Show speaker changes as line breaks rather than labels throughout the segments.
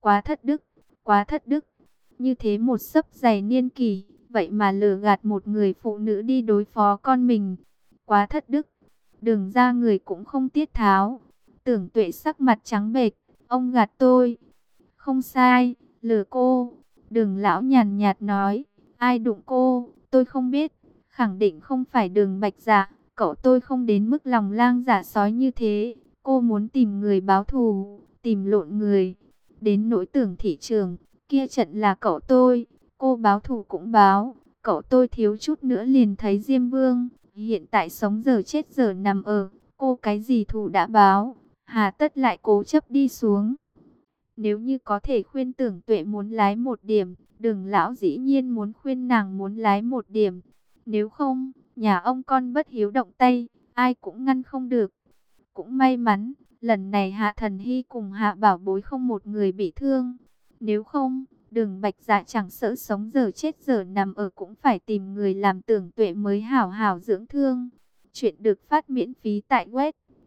Quá thất đức, quá thất đức. Như thế một sấp giày niên kỷ, vậy mà lừa gạt một người phụ nữ đi đối phó con mình. Quá thất đức. Đường ra người cũng không tiết tháo. Tưởng Tuệ sắc mặt trắng bệch, ông gạt tôi. Không sai, lừa cô. Đường lão nhàn nhạt nói, ai đụng cô, tôi không biết. Khẳng định không phải Đường Bạch Dạ, cậu tôi không đến mức lòng lang dạ sói như thế. Cô muốn tìm người báo thù, tìm lộn người. Đến nỗi Tưởng thị trường, kia trận là cậu tôi, cô báo thù cũng báo. Cậu tôi thiếu chút nữa liền thấy Diêm Vương, hiện tại sống giờ chết giờ nằm ở. Cô cái gì thù đã báo, hà tất lại cố chấp đi xuống. Nếu như có thể khuyên Tưởng Tuệ muốn lái một điểm, Đường lão dĩ nhiên muốn khuyên nàng muốn lái một điểm. Nếu không, nhà ông con bất hiếu động tay, ai cũng ngăn không được. Cũng may mắn, lần này Hạ Thần Hy cùng Hạ Bảo Bối không một người bị thương. Nếu không, Đường Bạch Dạ chẳng sợ sống giờ chết giờ nằm ở cũng phải tìm người làm Tưởng Tuệ mới hảo hảo dưỡng thương. Chuyện được phát miễn phí tại web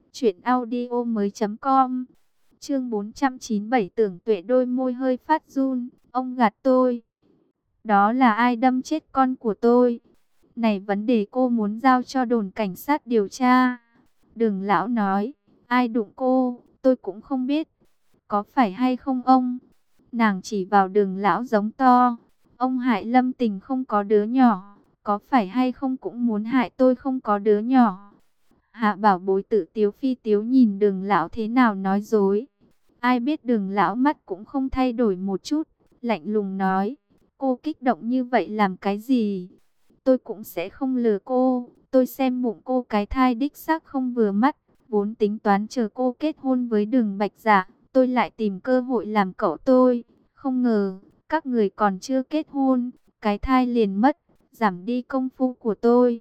truyệnaudiomoi.com. Chương 497 Tưởng Tuệ đôi môi hơi phát run, ông gạt tôi. Đó là ai đâm chết con của tôi? Này vấn đề cô muốn giao cho đồn cảnh sát điều tra. Đường lão nói, ai đụng cô, tôi cũng không biết. Có phải hay không ông? Nàng chỉ vào Đường lão giống to. Ông hại Lâm Tình không có đứa nhỏ, có phải hay không cũng muốn hại tôi không có đứa nhỏ. Hạ Bảo Bối tự tiếu phi tiếu nhìn Đường lão thế nào nói dối. Ai biết Đường lão mắt cũng không thay đổi một chút, lạnh lùng nói, cô kích động như vậy làm cái gì? Tôi cũng sẽ không lừa cô, tôi xem bụng cô cái thai đích xác không vừa mắt, vốn tính toán chờ cô kết hôn với Đường Bạch Dạ, tôi lại tìm cơ hội làm cậu tôi, không ngờ, các người còn chưa kết hôn, cái thai liền mất, giảm đi công phu của tôi.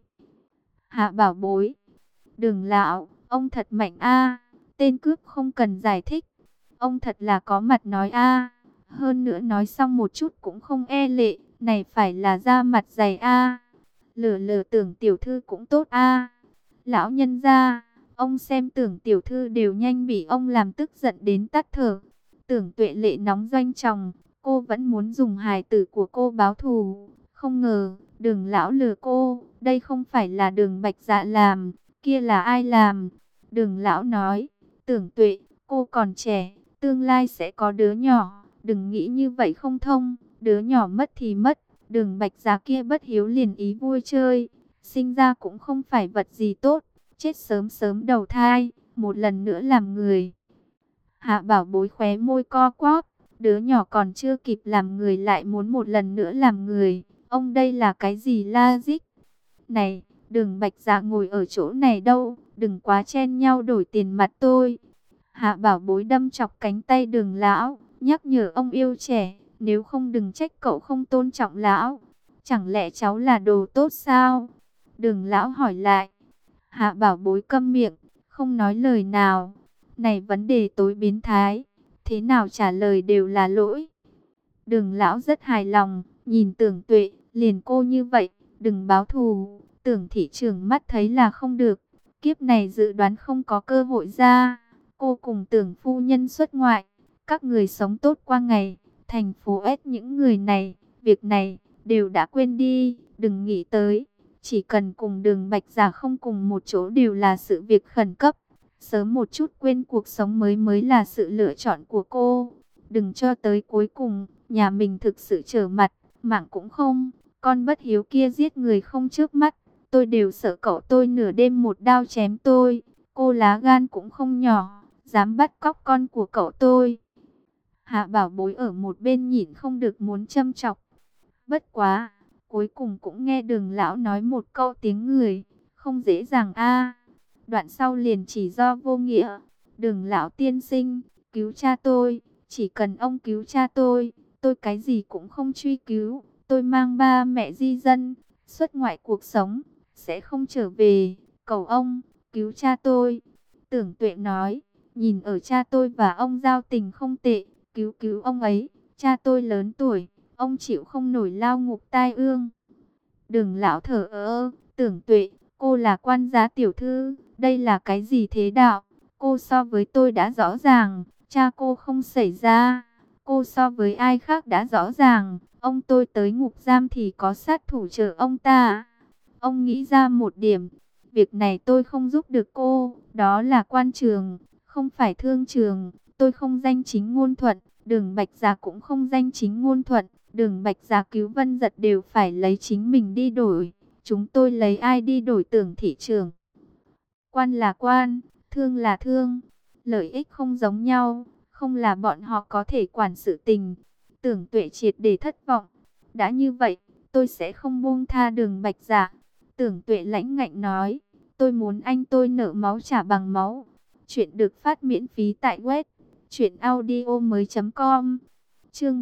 Hạ Bảo Bối, Đường lão, ông thật mạnh a, tên cướp không cần giải thích. Ông thật là có mặt nói a, hơn nữa nói xong một chút cũng không e lệ, này phải là da mặt dày a. Lừa lừa Tưởng tiểu thư cũng tốt a. Lão nhân gia, ông xem Tưởng tiểu thư đều nhanh bị ông làm tức giận đến tắt thở. Tưởng Tuệ lệ nóng doanh chồng, cô vẫn muốn dùng hài tử của cô báo thù, không ngờ Đường lão lừa cô, đây không phải là Đường Bạch Dạ làm, kia là ai làm? Đường lão nói, Tưởng Tuệ, cô còn trẻ, tương lai sẽ có đứa nhỏ, đừng nghĩ như vậy không thông, đứa nhỏ mất thì mất, Đường Bạch Dạ kia bất hiếu liền ý vui chơi, sinh ra cũng không phải vật gì tốt, chết sớm sớm đầu thai, một lần nữa làm người. Hạ Bảo Bối khóe môi co quắp, đứa nhỏ còn chưa kịp làm người lại muốn một lần nữa làm người, ông đây là cái gì logic? Này, Đường Bạch Dạ ngồi ở chỗ này đâu, đừng quá chen nhau đổi tiền mặt tôi. Hạ Bảo Bối đâm chọc cánh tay Đường lão, nhắc nhở ông yêu trẻ, nếu không đừng trách cậu không tôn trọng lão. Chẳng lẽ cháu là đồ tốt sao? Đường lão hỏi lại. Hạ Bảo Bối câm miệng, không nói lời nào. Này vấn đề tối biến thái, thế nào trả lời đều là lỗi. Đường lão rất hài lòng, nhìn Tưởng Tuệ, liền cô như vậy, đừng báo thù. Tưởng thị trường mắt thấy là không được, kiếp này dự đoán không có cơ hội ra. Cô cùng Tưởng phu nhân xuất ngoại, các người sống tốt qua ngày, thành phố S những người này, việc này, đều đã quên đi, đừng nghĩ tới. Chỉ cần cùng Đường Bạch Dạ không cùng một chỗ đều là sự việc khẩn cấp. Sớm một chút quên cuộc sống mới là sự lựa chọn của cô. Đừng cho tới cuối cùng, nhà mình thực sự trở mặt, mạng cũng không. Con bất hiếu kia giết người không trước mắt, tôi đều sợ cậu tôi nửa đêm một đao chém tôi. Cô lá gan cũng không nhỏ, dám bắt cóc con của cậu tôi. Hạ Bảo Bối ở một bên nhìn không được muốn châm chọc. Bất quá, cuối cùng cũng nghe Đường lão nói một câu tiếng người, không dễ dàng a. Đoạn sau liền chỉ do vô nghĩa. Đường lão tiên sinh, cứu cha tôi, chỉ cần ông cứu cha tôi cái gì cũng không truy cứu. Tôi mang ba mẹ di dân, xuất ngoại cuộc sống, sẽ không trở về, cầu ông, cứu cha tôi. Tưởng Tuệ nói, nhìn ở cha tôi và ông giao tình không tệ, cứu ông ấy, cha tôi lớn tuổi, ông chịu không nổi lao ngục tai ương. Đường lão thở ơ, Tưởng Tuệ, cô là quan giá tiểu thư, đây là cái gì thế đạo? Cô so với tôi đã rõ ràng, cha cô không xảy ra, Cô so với ai khác đã rõ ràng, ông tôi tới ngục giam thì có sát thủ chờ ông ta. Ông nghĩ ra một điểm, việc này tôi không giúp được cô, đó là quan trường, không phải thương trường. Tôi không danh chính ngôn thuận, Đường Bạch Gia cũng không danh chính ngôn thuận. Đường Bạch Gia cứu Vân Giật đều phải lấy chính mình đi đổi. Chúng tôi lấy ai đi đổi Tưởng thị trưởng? Quan là quan, thương là thương, lợi ích không giống nhau, không là bọn họ có thể quản sự tình. Tưởng Tuệ triệt để thất vọng. Đã như vậy, tôi sẽ không buông tha Đường Bạch Dạ. Tưởng Tuệ lãnh ngạnh nói, tôi muốn anh tôi nợ máu trả bằng máu. Chuyện được phát miễn phí tại web truyệnaudiomoi.com. Chương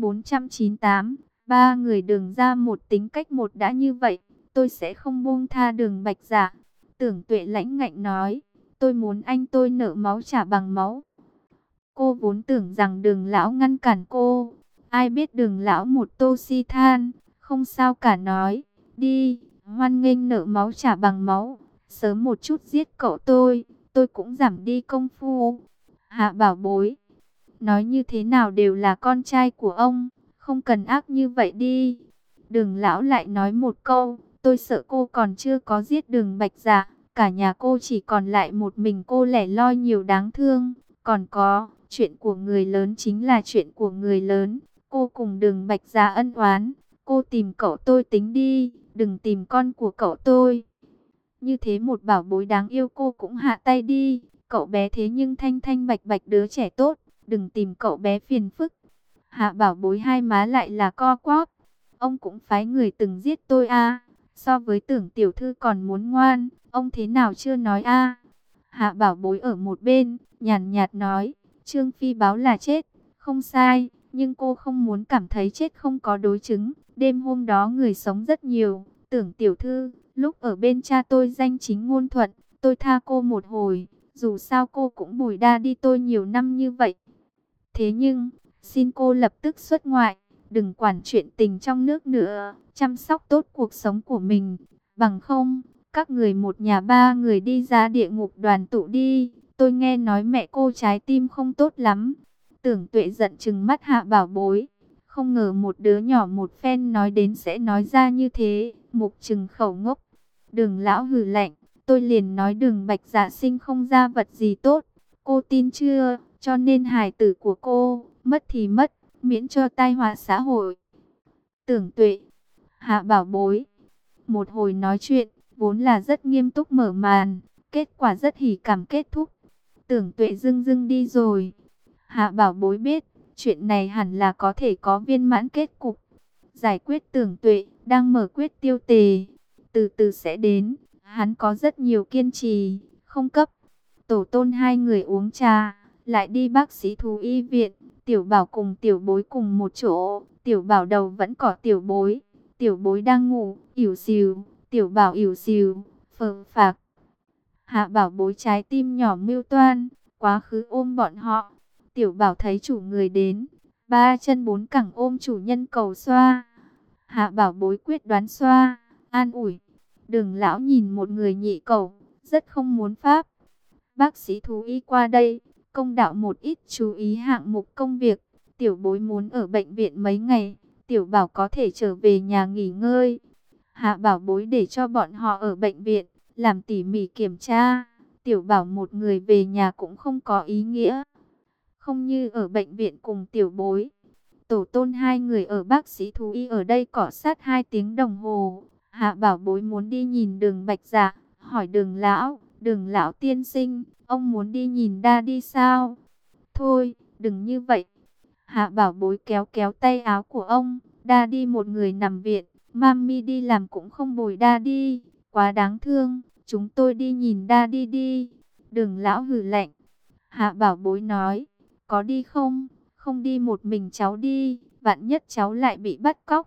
498, ba người Đường ra một tính cách một đã như vậy, tôi sẽ không buông tha Đường Bạch Dạ. Tưởng Tuệ lãnh ngạnh nói, tôi muốn anh tôi nợ máu trả bằng máu. Cô vốn tưởng rằng Đường lão ngăn cản cô, ai biết Đường lão một tô si than, không sao cả nói, đi, hoan nghênh nợ máu trả bằng máu, sớm một chút giết cậu tôi cũng giảm đi công phu. Hạ Bảo Bối, nói như thế nào đều là con trai của ông, không cần ác như vậy đi. Đường lão lại nói một câu, tôi sợ cô còn chưa có giết Đường Bạch Dạ, cả nhà cô chỉ còn lại một mình cô lẻ loi nhiều đáng thương. Còn có, chuyện của người lớn chính là chuyện của người lớn, cô cùng Đường Bạch Dạ ân oán, cô tìm cậu tôi tính đi, đừng tìm con của cậu tôi. Như thế một bảo bối đáng yêu cô cũng hạ tay đi, cậu bé thế nhưng thanh thanh bạch bạch đứa trẻ tốt, đừng tìm cậu bé phiền phức. Hạ Bảo Bối hai má lại là co quắp. Ông cũng phái người từng giết tôi à? So với Tưởng tiểu thư còn muốn ngoan, ông thế nào chưa nói à? Hạ Bảo Bối ở một bên, nhàn nhạt nói, Trương Phi báo là chết, không sai, nhưng cô không muốn cảm thấy chết không có đối chứng. Đêm hôm đó người sống rất nhiều, Tưởng tiểu thư, lúc ở bên cha tôi danh chính ngôn thuận, tôi tha cô một hồi, dù sao cô cũng bùi đa đi tôi nhiều năm như vậy. Thế nhưng, xin cô lập tức xuất ngoại, đừng quản chuyện tình trong nước nữa, chăm sóc tốt cuộc sống của mình. Bằng không, các người một nhà ba người đi ra địa ngục đoàn tụ đi. Tôi nghe nói mẹ cô trái tim không tốt lắm. Tưởng Tuệ giận chừng mắt Hạ Bảo Bối. Không ngờ một đứa nhỏ một phen nói đến sẽ nói ra như thế. Mục Trừng khẩu ngốc. Đường lão hừ lạnh. Tôi liền nói Đường Bạch Dạ sinh không ra vật gì tốt. Cô tin chưa? Cho nên hài tử của cô, mất thì mất, miễn cho tai họa xã hội. Tưởng Tuệ, Hạ Bảo Bối, một hồi nói chuyện, vốn là rất nghiêm túc mở màn, kết quả rất hỉ cảm kết thúc. Tưởng Tuệ dưng dưng đi rồi. Hạ Bảo Bối biết, chuyện này hẳn là có thể có viên mãn kết cục. Giải quyết Tưởng Tuệ, đang mở quyết tiêu tề. Từ từ sẽ đến, hắn có rất nhiều kiên trì, không cấp. Tổ tôn hai người uống trà, lại đi bác sĩ thú y viện. Tiểu Bảo cùng Tiểu Bối cùng một chỗ. Tiểu Bảo đầu vẫn cỏ Tiểu Bối. Tiểu Bối đang ngủ, ỉu xìu. Tiểu Bảo ỉu xìu, phờ phạc. Hạ Bảo Bối trái tim nhỏ mưu toan, quá khứ ôm bọn họ. Tiểu Bảo thấy chủ người đến, ba chân bốn cẳng ôm chủ nhân cầu xoa. Hạ Bảo Bối quyết đoán xoa, an ủi. Đường lão nhìn một người nhị cầu, rất không muốn pháp. Bác sĩ thú y qua đây, công đạo một ít chú ý hạng mục công việc. Tiểu Bối muốn ở bệnh viện mấy ngày, Tiểu Bảo có thể trở về nhà nghỉ ngơi. Hạ Bảo Bối để cho bọn họ ở bệnh viện, làm tỉ mỉ kiểm tra. Tiểu Bảo một người về nhà cũng không có ý nghĩa. Không như ở bệnh viện cùng Tiểu Bối. Tổ tôn hai người ở bác sĩ thú y ở đây cọ sát 2 tiếng đồng hồ. Hạ Bảo Bối muốn đi nhìn Đường Bạch Dạ, hỏi Đường lão tiên sinh, ông muốn đi nhìn đa đi sao? Thôi, đừng như vậy. Hạ Bảo Bối kéo kéo tay áo của ông, đa đi một người nằm viện, mami đi làm cũng không bồi đa đi, quá đáng thương, chúng tôi đi nhìn đa đi đi. Đường lão hừ lạnh. Hạ Bảo Bối nói, có đi không? Không đi một mình cháu đi, vạn nhất cháu lại bị bắt cóc.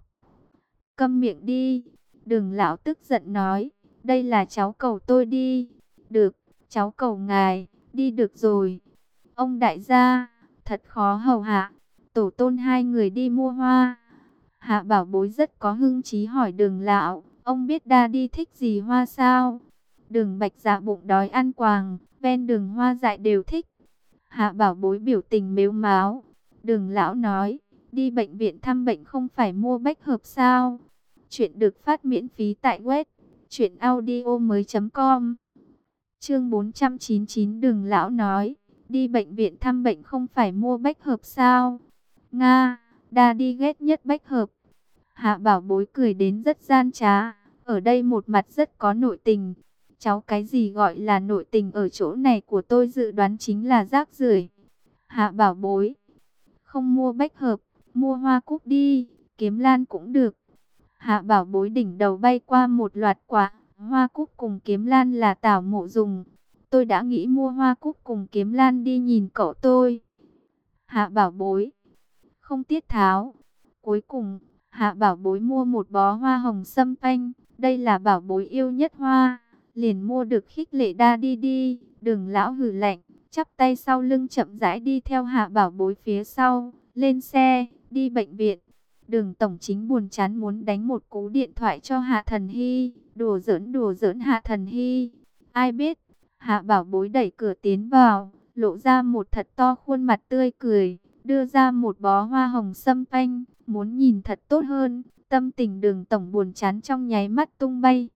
Câm miệng đi. Đường lão tức giận nói, đây là cháu cầu tôi đi. Được, cháu cầu ngài, đi được rồi. Ông đại gia, thật khó hầu hạ. Tổ tôn hai người đi mua hoa. Hạ Bảo Bối rất có hứng chí hỏi Đường lão, ông biết đa đi thích gì hoa sao? Đường Bạch Dạ bụng đói ăn quàng, ven đường hoa dại đều thích. Hạ Bảo Bối biểu tình mếu máo. Đường lão nói, đi bệnh viện thăm bệnh không phải mua bách hợp sao? Chuyện được phát miễn phí tại web truyệnaudiomoi.com. Chương 499 Đường lão nói, đi bệnh viện thăm bệnh không phải mua bách hợp sao? Nga, đa đi ghét nhất bách hợp. Hạ Bảo Bối cười đến rất gian trá, ở đây một mặt rất có nội tình. Cháu cái gì gọi là nội tình ở chỗ này của tôi dự đoán chính là rác rưởi. Hạ Bảo Bối, không mua bách hợp, mua hoa cúc đi, kiếm lan cũng được. Hạ Bảo Bối đỉnh đầu bay qua một loạt quả, hoa cúc cùng kiếm lan là Tảo Mộ dùng. Tôi đã nghĩ mua hoa cúc cùng kiếm lan đi nhìn cậu tôi. Hạ Bảo Bối, không tiết tháo. Cuối cùng, Hạ Bảo Bối mua một bó hoa hồng sâm panh, đây là Bảo Bối yêu nhất hoa, liền mua được khích lệ đa đi đi. Đường lão hừ lạnh, chắp tay sau lưng chậm rãi đi theo Hạ Bảo Bối phía sau, lên xe, đi bệnh viện. Đường tổng chính buồn chán muốn đánh một cú điện thoại cho Hạ Thần Hy, đùa giỡn Hạ Thần Hy. Ai biết, Hạ Bảo Bối đẩy cửa tiến vào, lộ ra một thật to khuôn mặt tươi cười, đưa ra một bó hoa hồng sâm panh, muốn nhìn thật tốt hơn. Tâm tình Đường tổng buồn chán trong nháy mắt tung bay.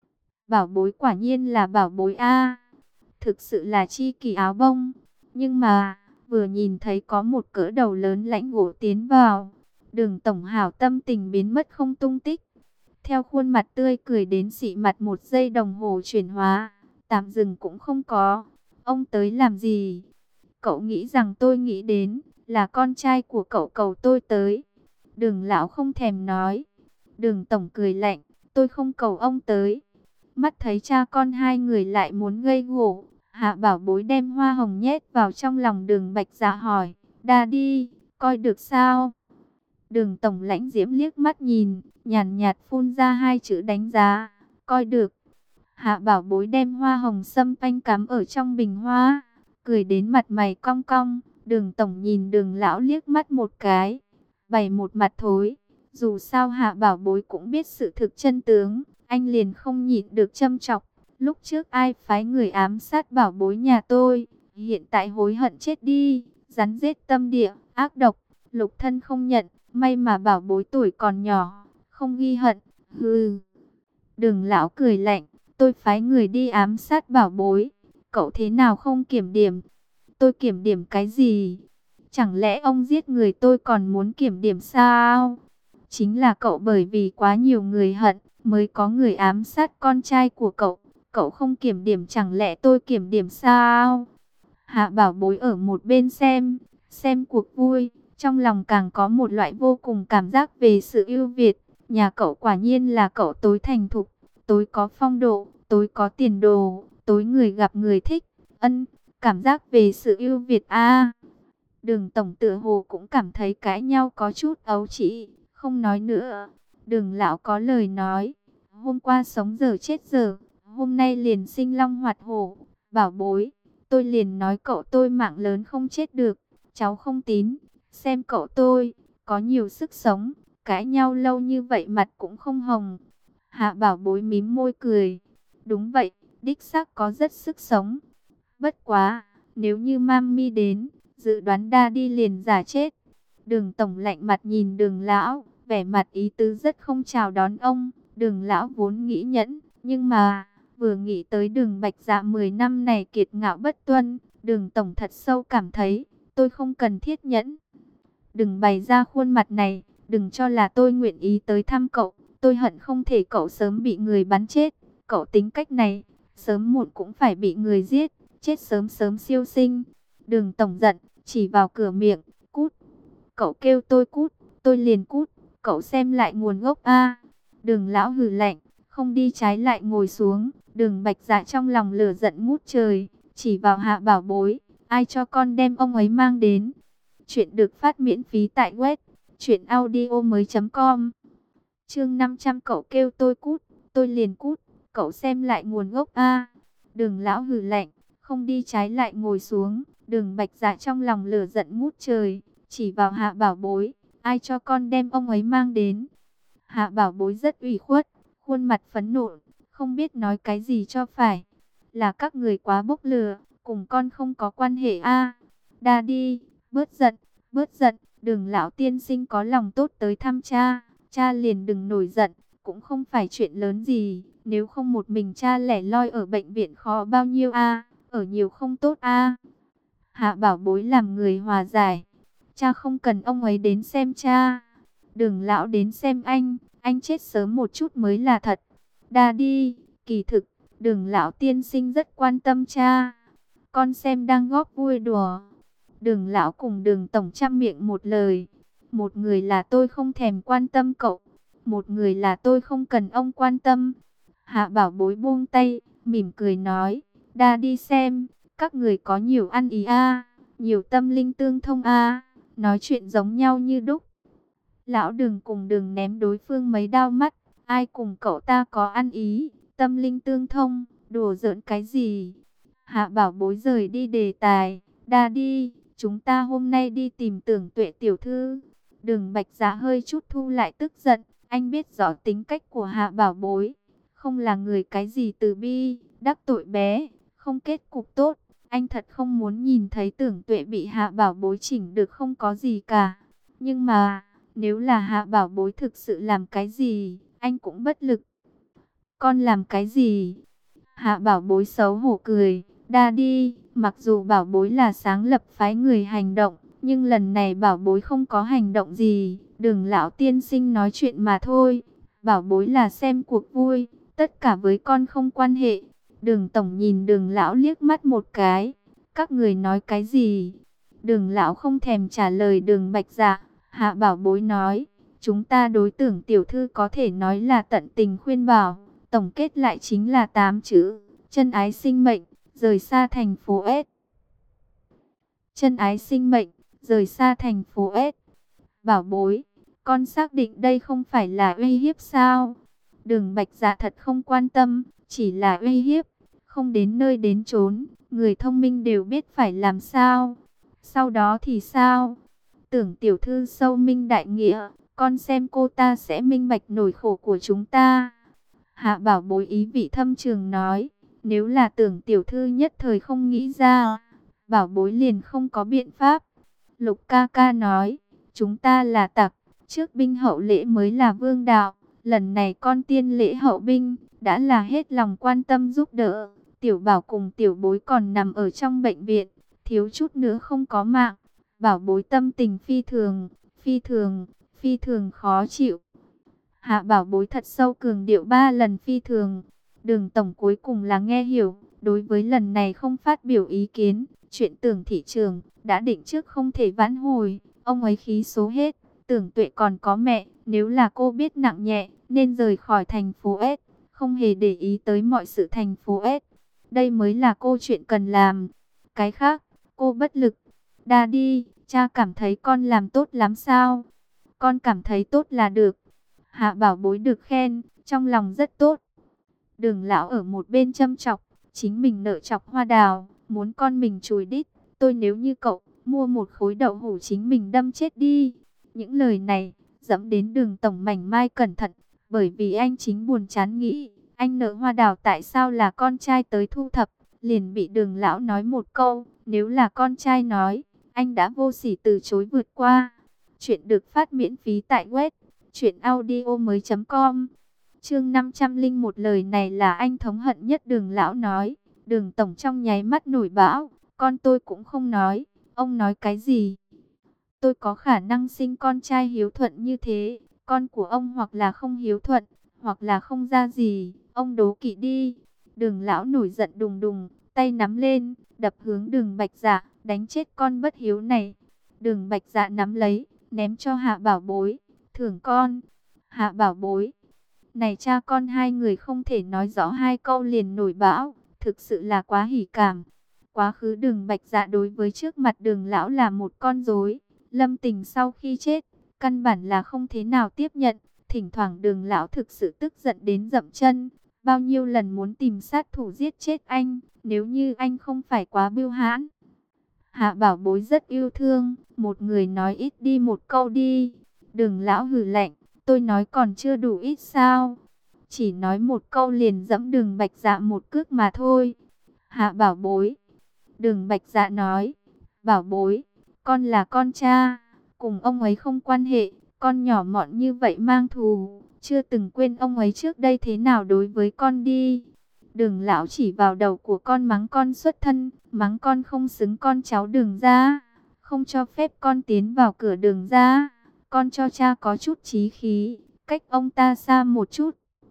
Bảo Bối quả nhiên là Bảo Bối a, thực sự là chi kỳ áo bông. Nhưng mà, vừa nhìn thấy có một cỡ đầu lớn lãnh gỗ tiến vào, Đường tổng hảo tâm tình biến mất không tung tích. Theo khuôn mặt tươi cười đến xị mặt 1 giây đồng hồ chuyển hóa, tạm dừng cũng không có. Ông tới làm gì? Cậu nghĩ rằng tôi nghĩ đến là con trai của cậu cầu tôi tới. Đường lão không thèm nói. Đường tổng cười lạnh, tôi không cầu ông tới. Mắt thấy cha con hai người lại muốn gây gổ, Hạ Bảo Bối đem hoa hồng nhét vào trong lòng Đường Bạch Dạ hỏi, đa đi, coi được sao? Đường tổng lãnh diễm liếc mắt nhìn, nhàn nhạt phun ra 2 chữ đánh giá, coi được. Hạ Bảo Bối đem hoa hồng sâm panh cắm ở trong bình hoa, cười đến mặt mày cong cong. Đường tổng nhìn Đường lão liếc mắt một cái, bày một mặt thối. Dù sao Hạ Bảo Bối cũng biết sự thực chân tướng, anh liền không nhịn được châm chọc. Lúc trước ai phái người ám sát Bảo Bối nhà tôi, hiện tại hối hận chết đi, rắn rết tâm địa, ác độc, lục thân không nhận. May mà Bảo Bối tuổi còn nhỏ, không ghi hận. Hừ. Đường lão cười lạnh, tôi phái người đi ám sát Bảo Bối, cậu thế nào không kiểm điểm? Tôi kiểm điểm cái gì? Chẳng lẽ ông giết người tôi còn muốn kiểm điểm sao? Chính là cậu bởi vì quá nhiều người hận, mới có người ám sát con trai của cậu. Cậu không kiểm điểm chẳng lẽ tôi kiểm điểm sao? Hạ Bảo Bối ở một bên xem cuộc vui. Trong lòng càng có một loại vô cùng cảm giác về sự ưu việt. Nhà cậu quả nhiên là cậu tối thành thục, tối có phong độ, tối có tiền đồ, tối người gặp người thích. Cảm giác về sự ưu việt a. Đường tổng tựa hồ cũng cảm thấy cãi nhau có chút ấu trĩ, không nói nữa. Đường lão có lời nói, hôm qua sống giờ chết giờ, hôm nay liền sinh long hoạt hổ. Bảo Bối, tôi liền nói cậu tôi mạng lớn không chết được, cháu không tín. Xem cậu tôi, có nhiều sức sống, cãi nhau lâu như vậy mặt cũng không hồng. Hạ Bảo Bối mím môi cười. Đúng vậy, đích xác có rất sức sống. Bất quá, nếu như Mami đến, dự đoán đa đi liền giả chết. Đường tổng lạnh mặt nhìn Đường lão, vẻ mặt ý tứ rất không chào đón ông. Đường lão vốn nghĩ nhẫn, nhưng mà, vừa nghĩ tới Đường Bạch Dạ 10 năm này kiệt ngạo bất tuân, Đường tổng thật sâu cảm thấy, tôi không cần thiết nhẫn. Đừng bày ra khuôn mặt này, đừng cho là tôi nguyện ý tới thăm cậu. Tôi hận không thể cậu sớm bị người bắn chết. Cậu tính cách này, sớm muộn cũng phải bị người giết, chết sớm sớm siêu sinh. Đường tổng giận, chỉ vào cửa miệng, cút. Cậu kêu tôi cút, tôi liền cút. Cậu xem lại nguồn gốc a. Đường lão hừ lạnh, không đi trái lại ngồi xuống. Đường Bạch Dạ trong lòng lửa giận ngút trời, chỉ vào Hạ Bảo Bối, ai cho con đem ông ấy mang đến. Chuyện được phát miễn phí tại web truyệnaudiomoi.com. Chương 500 cậu kêu tôi cút, tôi liền cút. Cậu xem lại nguồn gốc a. Đường lão hừ lạnh, không đi trái lại ngồi xuống. Đường Bạch Dạ trong lòng lửa giận ngút trời, chỉ vào Hạ Bảo Bối, ai cho con đem ông ấy mang đến. Hạ Bảo Bối rất ủy khuất, khuôn mặt phẫn nộ, không biết nói cái gì cho phải. Là các người quá bốc lửa, cùng con không có quan hệ a. Đa đi, bớt giận, Bớt giận, Đường lão tiên sinh có lòng tốt tới thăm cha, cha liền đừng nổi giận, cũng không phải chuyện lớn gì, nếu không một mình cha lẻ loi ở bệnh viện khó bao nhiêu a, ở nhiều không tốt a. Hạ Bảo Bối làm người hòa giải, cha không cần ông ấy đến xem cha, Đường lão đến xem anh chết sớm một chút mới là thật. Đa đi, kỳ thực, Đường lão tiên sinh rất quan tâm cha, con xem đang góp vui đùa. Đường lão cùng Đường tổng chăm miệng một lời, một người là tôi không thèm quan tâm cậu, một người là tôi không cần ông quan tâm. Hạ Bảo Bối buông tay, mỉm cười nói, Đa đi xem, các người có nhiều ăn ý a, nhiều tâm linh tương thông a, nói chuyện giống nhau như đúc. Lão Đường cùng Đường ném đối phương mấy đao mắt, ai cùng cậu ta có ăn ý, tâm linh tương thông, đùa giỡn cái gì. Hạ Bảo Bối rời đi đề tài, Đa đi, chúng ta hôm nay đi tìm Tưởng Tuệ tiểu thư. Đường Bạch Dạ hơi chút thu lại tức giận, anh biết rõ tính cách của Hạ Bảo Bối, không là người cái gì từ bi, đắc tội bé, không kết cục tốt. Anh thật không muốn nhìn thấy Tưởng Tuệ bị Hạ Bảo Bối chỉnh được không có gì cả. Nhưng mà, nếu là Hạ Bảo Bối thực sự làm cái gì, anh cũng bất lực. Con làm cái gì? Hạ Bảo Bối xấu hổ cười, Đa đi, mặc dù Bảo Bối là sáng lập phái người hành động, nhưng lần này Bảo Bối không có hành động gì, Đường lão tiên sinh nói chuyện mà thôi. Bảo Bối là xem cuộc vui, tất cả với con không quan hệ. Đường tổng nhìn Đường lão liếc mắt một cái, các người nói cái gì? Đường lão không thèm trả lời Đường Bạch Dạ. Hạ Bảo Bối nói, chúng ta đối Tưởng tiểu thư có thể nói là tận tình khuyên bảo, tổng kết lại chính là 8 chữ, chân ái sinh mệnh, rời xa thành phố S. Chân ái sinh mệnh, rời xa thành phố S. Bảo Bối, con xác định đây không phải là uy hiếp sao? Đường Bạch Dạ thật không quan tâm, chỉ là uy hiếp, không đến nơi đến chốn, người thông minh đều biết phải làm sao. Sau đó thì sao? Tưởng tiểu thư sâu minh đại nghĩa, con xem cô ta sẽ minh bạch nỗi khổ của chúng ta. Hạ Bảo Bối ý vị thâm trường nói, nếu là Tưởng tiểu thư nhất thời không nghĩ ra, Bảo Bối liền không có biện pháp. Lục ca ca nói, chúng ta là tặc, trước binh hậu lễ mới là vương đạo, lần này con tiên lễ hậu binh, đã là hết lòng quan tâm giúp đỡ. Tiểu Bảo cùng Tiểu Bối còn nằm ở trong bệnh viện, thiếu chút nữa không có mạng. Bảo Bối tâm tình phi thường khó chịu. Hạ Bảo Bối thật sâu cường điệu 3 lần phi thường. Đường tổng cuối cùng là nghe hiểu, đối với lần này không phát biểu ý kiến, chuyện Tưởng thị trường đã định trước không thể vãn hồi, ông ấy khí số hết. Tưởng Tuệ còn có mẹ, nếu là cô biết nặng nhẹ, nên rời khỏi thành phố S, không hề để ý tới mọi sự thành phố S. Đây mới là cô chuyện cần làm. Cái khác, cô bất lực. Đa đi, cha cảm thấy con làm tốt lắm sao? Con cảm thấy tốt là được. Hạ Bảo Bối được khen, trong lòng rất tốt. Đường lão ở một bên châm chọc, chính mình nợ chọc hoa đào, muốn con mình chùi đít. Tôi nếu như cậu, mua một khối đậu hũ chính mình đâm chết đi. Những lời này, dẫm đến Đường tổng mảnh mai cẩn thận, bởi vì anh chính buồn chán nghĩ, anh nợ hoa đào tại sao là con trai tới thu thập, liền bị Đường lão nói một câu, nếu là con trai nói, anh đã vô sỉ từ chối vượt qua. Chuyện được phát miễn phí tại web truyệnaudiomoi.com. Chương 501, lời này là anh thống hận nhất Đường lão nói. Đường tổng trong nháy mắt nổi bão, con tôi cũng không nói, ông nói cái gì? Tôi có khả năng sinh con trai hiếu thuận như thế, con của ông hoặc là không hiếu thuận, hoặc là không ra gì, ông đố kỵ đi. Đường lão nổi giận đùng đùng, tay nắm lên, đập hướng Đường Bạch Dạ, đánh chết con bất hiếu này. Đường Bạch Dạ nắm lấy, ném cho Hạ Bảo Bối, thưởng con. Hạ Bảo Bối, này cha con hai người không thể nói rõ hai câu liền nổi bão, thực sự là quá hỉ cảm. Quá khứ Đường Bạch Dạ đối với trước mặt Đường lão là một con rối. Lâm Tình sau khi chết, căn bản là không thế nào tiếp nhận. Thỉnh thoảng Đường lão thực sự tức giận đến dậm chân, bao nhiêu lần muốn tìm sát thủ giết chết anh, nếu như anh không phải quá bưu hãn. Hạ Bảo Bối rất yêu thương, một người nói ít đi một câu đi. Đường lão hừ lạnh, tôi nói còn chưa đủ ít sao? Chỉ nói một câu liền dẫm Đường Bạch Dạ một cước mà thôi. Hạ Bảo Bối, Đường Bạch Dạ nói, Bảo Bối, con là con cha, cùng ông ấy không quan hệ, con nhỏ mọn như vậy mang thù, chưa từng quên ông ấy trước đây thế nào đối với con đi. Đường lão chỉ vào đầu của con mắng con xuất thân, mắng con không xứng con cháu Đường gia, không cho phép con tiến vào cửa Đường gia. Con cho cha có chút chí khí, cách ông ta xa một chút.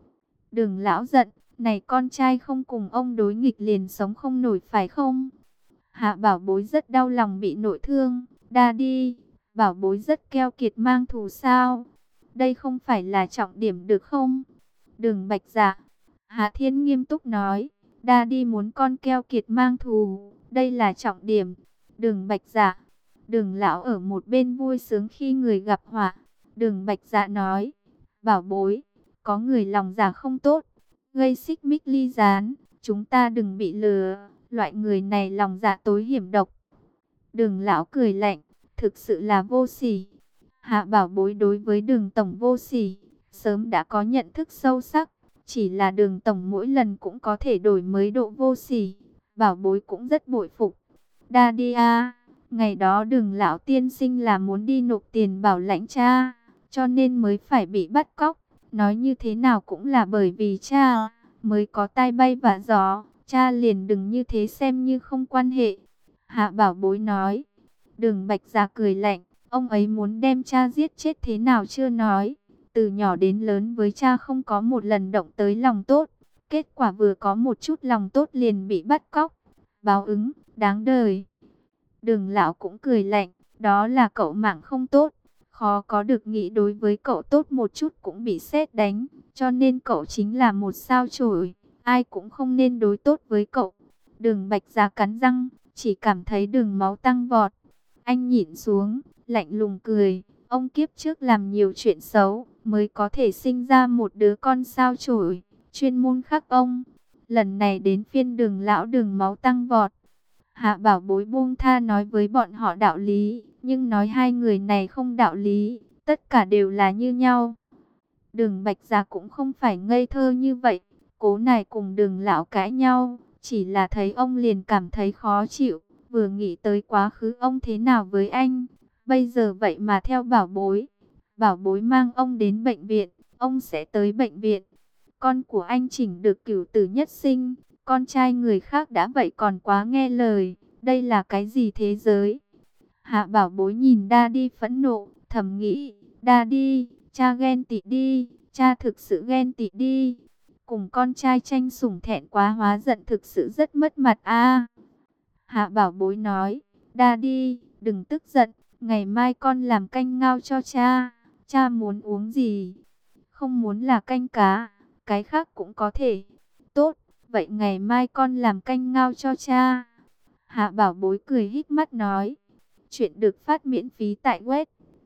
Đường lão giận, này con trai không cùng ông đối nghịch liền sống không nổi phải không? Hạ Bảo Bối rất đau lòng bị nội thương. Daddy, Bảo Bối rất keo kiệt mang thù sao? Đây không phải là trọng điểm được không? Đường Bạch Dạ. Hạ Thiên nghiêm túc nói. Daddy muốn con keo kiệt mang thù. Đây là trọng điểm. Đường Bạch Dạ. Đường lão ở một bên vui sướng khi người gặp họa. Đường Bạch Dạ nói. Bảo Bối, có người lòng dạ không tốt, gây xích mích ly gián. Chúng ta đừng bị lừa. Loại người này lòng dạ tối hiểm độc. Đường lão cười lạnh, thực sự là vô sỉ. Hạ Bảo Bối đối với Đường tổng vô sỉ, sớm đã có nhận thức sâu sắc. Chỉ là Đường tổng mỗi lần cũng có thể đổi mới độ vô sỉ. Bảo Bối cũng rất bội phục. Daddy à, ngày đó Đường lão tiên sinh là muốn đi nộp tiền bảo lãnh cha, cho nên mới phải bị bắt cóc. Nói như thế nào cũng là bởi vì cha mới có tai bay vạ gió. Cha liền đừng như thế xem như không quan hệ. Hạ Bảo Bối nói. Đường Bạch Dạ cười lạnh. Ông ấy muốn đem cha giết chết thế nào chưa nói. Từ nhỏ đến lớn với cha không có một lần động tới lòng tốt. Kết quả vừa có một chút lòng tốt liền bị bắt cóc. Báo ứng, đáng đời. Đường lão cũng cười lạnh. Đó là cậu mạng không tốt. Khó có được nghĩ đối với cậu tốt một chút cũng bị sét đánh. Cho nên cậu chính là một sao chổi. Ai cũng không nên đối tốt với cậu. Đường Bạch Dạ cắn răng, chỉ cảm thấy đường máu tăng vọt. Anh nhịn xuống, lạnh lùng cười. Ông kiếp trước làm nhiều chuyện xấu, mới có thể sinh ra một đứa con sao chổi, chuyên môn khắc ông. Lần này đến phiên Đường lão đường máu tăng vọt. Hạ Bảo Bối buông tha nói với bọn họ đạo lý, nhưng nói hai người này không đạo lý, tất cả đều là như nhau. Đường Bạch Dạ cũng không phải ngây thơ như vậy. Cố này cùng Đường lão cãi nhau, chỉ là thấy ông liền cảm thấy khó chịu, vừa nghĩ tới quá khứ ông thế nào với anh, bây giờ vậy mà theo Bảo Bối. Bảo Bối mang ông đến bệnh viện, ông sẽ tới bệnh viện. Con của anh chỉnh được cửu tử nhất sinh, con trai người khác đã vậy còn quá nghe lời, đây là cái gì thế giới? Hạ Bảo Bối nhìn Daddy phẫn nộ, thầm nghĩ, Daddy, cha ghen tị đi, cha thực sự ghen tị đi. Cùng con trai tranh sủng thẹn quá hóa giận thực sự rất mất mặt a. Hạ Bảo Bối nói, Daddy, đừng tức giận, ngày mai con làm canh ngao cho cha. Cha muốn uống gì? Không muốn là canh cá, cái khác cũng có thể. Tốt, vậy ngày mai con làm canh ngao cho cha. Hạ Bảo Bối cười híp mắt nói. Chuyện được phát miễn phí tại web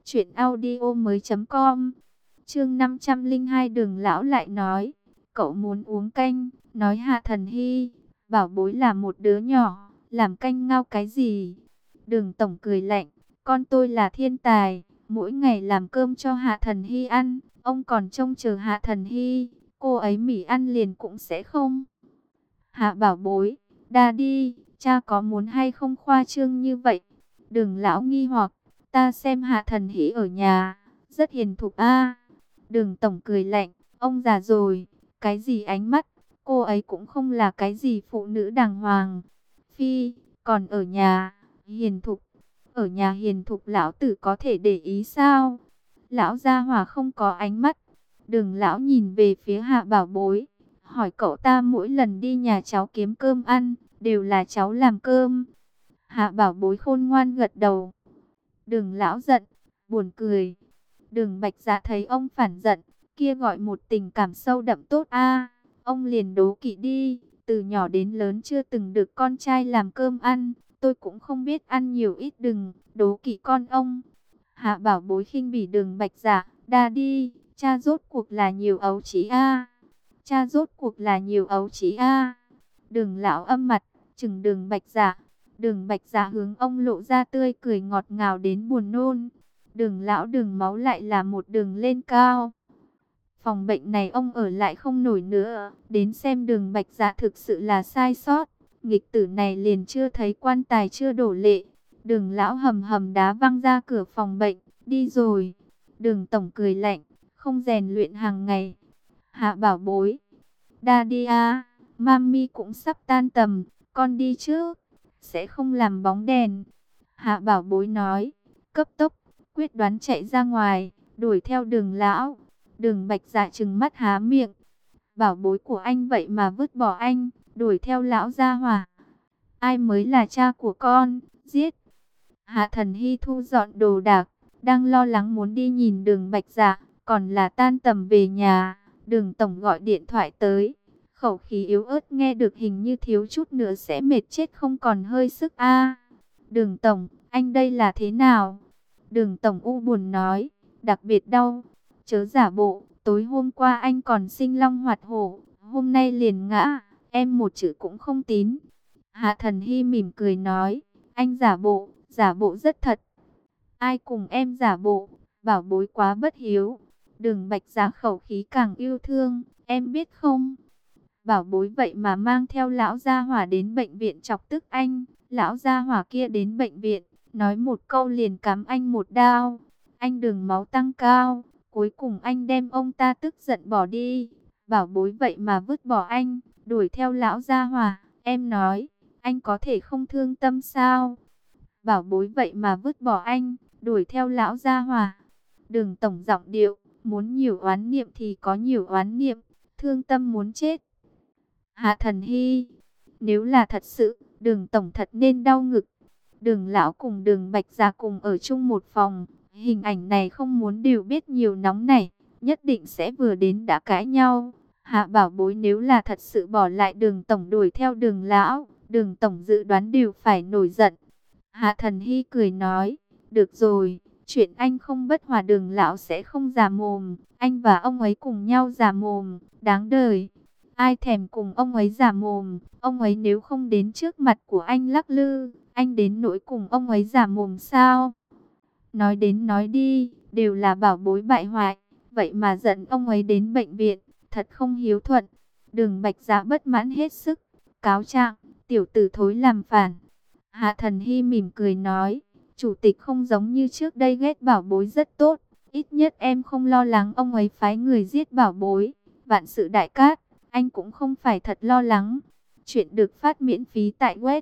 truyệnaudiomoi.com. Chương 502 Đường lão lại nói, cậu muốn uống canh, nói Hạ Thần Hy, Bảo Bối là một đứa nhỏ, làm canh ngao cái gì? Đường tổng cười lạnh, con tôi là thiên tài, mỗi ngày làm cơm cho Hạ Thần Hy ăn, ông còn trông chờ Hạ Thần Hy, cô ấy mỉ ăn liền cũng sẽ không. Hạ Bảo Bối, Daddy, cha có muốn hay không khoa trương như vậy? Đường lão nghi hoặc, ta xem Hạ Thần Hy ở nhà, rất hiền thục a. Đường tổng cười lạnh, ông già rồi, cái gì ánh mắt, cô ấy cũng không là cái gì phụ nữ đàng hoàng. Phi, còn ở nhà, hiền thục, ở nhà hiền thục lão tử có thể để ý sao? Lão gia hỏa không có ánh mắt. Đường lão nhìn về phía Hạ Bảo Bối, hỏi cậu ta mỗi lần đi nhà cháu kiếm cơm ăn, đều là cháu làm cơm. Hạ Bảo Bối khôn ngoan gật đầu. Đường lão giận, buồn cười. Đường Bạch Dạ thấy ông phản giận, kia gọi một tình cảm sâu đậm tốt a. Ông liền đố kỵ đi, từ nhỏ đến lớn chưa từng được con trai làm cơm ăn, tôi cũng không biết ăn nhiều ít đừng, đố kỵ con ông. Hạ Bảo Bối khinh bỉ Đường Bạch Dạ, Daddy, cha rốt cuộc là nhiều ấu trí a. Cha rốt cuộc là nhiều ấu trí a. Đường lão âm mặt, chừng Đường Bạch Dạ. Đường Bạch Dạ hướng ông lộ ra tươi cười ngọt ngào đến buồn nôn. Đường lão đường máu lại là một đường lên cao. Phòng bệnh này ông ở lại không nổi nữa. Đến xem Đường Bạch Dạ thực sự là sai sót. Nghịch tử này liền chưa thấy quan tài chưa đổ lệ. Đường lão hầm hầm đá văng ra cửa phòng bệnh. Đi rồi. Đường tổng cười lạnh, không rèn luyện hàng ngày. Hạ bảo bối. Dadia, mami cũng sắp tan tầm, con đi trước, sẽ không làm bóng đèn. Hạ bảo bối nói, cấp tốc, quyết đoán chạy ra ngoài, đuổi theo Đường lão. Đường Bạch Dạ trừng mắt há miệng. Bảo bối của anh vậy mà vứt bỏ anh, đuổi theo lão gia hỏa. Ai mới là cha của con, giết. Hạ Thần Hy thu dọn đồ đạc, đang lo lắng muốn đi nhìn Đường Bạch Dạ, còn là tan tầm về nhà. Đường tổng gọi điện thoại tới, khẩu khí yếu ớt nghe được hình như thiếu chút nữa sẽ mệt chết không còn hơi sức a. Đường tổng, anh đây là thế nào? Đường tổng u buồn nói, đặc biệt đau, chớ giả bộ, tối hôm qua anh còn sinh long hoạt hổ, hôm nay liền ngã, em một chữ cũng không tín. Hạ Thần Hy mỉm cười nói, anh giả bộ rất thật. Ai cùng em giả bộ, bảo bối quá bất hiếu. Đường Bạch Dạ khẩu khí càng yêu thương, em biết không? Bảo bối vậy mà mang theo lão gia hỏa đến bệnh viện chọc tức anh. Lão gia hỏa kia đến bệnh viện, nói một câu liền cắm anh một đao. Anh đường máu tăng cao, cuối cùng anh đem ông ta tức giận bỏ đi. Bảo bối vậy mà vứt bỏ anh, đuổi theo lão gia hỏa. Em nói, anh có thể không thương tâm sao? Bảo bối vậy mà vứt bỏ anh, đuổi theo lão gia hỏa. Đường tổng giọng điệu, muốn nhiều oán niệm thì có nhiều oán niệm, thương tâm muốn chết. Hạ Thần Hy, nếu là thật sự, Đường tổng thật nên đau ngực. Đường lão cùng Đường Bạch Dạ cùng ở chung một phòng, hình ảnh này không muốn đều biết nhiều nóng này, nhất định sẽ vừa đến đã cãi nhau. Hạ bảo bối nếu là thật sự bỏ lại Đường tổng đuổi theo Đường lão, Đường tổng dự đoán đều phải nổi giận. Hạ Thần Hy cười nói, được rồi, chuyện anh không bất hòa Đường lão sẽ không già mồm, anh và ông ấy cùng nhau già mồm, đáng đời. Ai thèm cùng ông ấy già mồm, ông ấy nếu không đến trước mặt của anh lắc lư, anh đến nỗi cùng ông ấy già mồm sao? Nói đến nói đi, đều là bảo bối bại hoại, vậy mà dẫn ông ấy đến bệnh viện, thật không hiếu thuận. Đường Bạch Dạ bất mãn hết sức, cáo trạng, tiểu tử thối làm phản. Hạ Thần Hy mỉm cười nói, chủ tịch không giống như trước đây ghét bảo bối rất tốt, ít nhất em không lo lắng ông ấy phái người giết bảo bối. Vạn sự đại cát, anh cũng không phải thật lo lắng. Chuyện được phát miễn phí tại web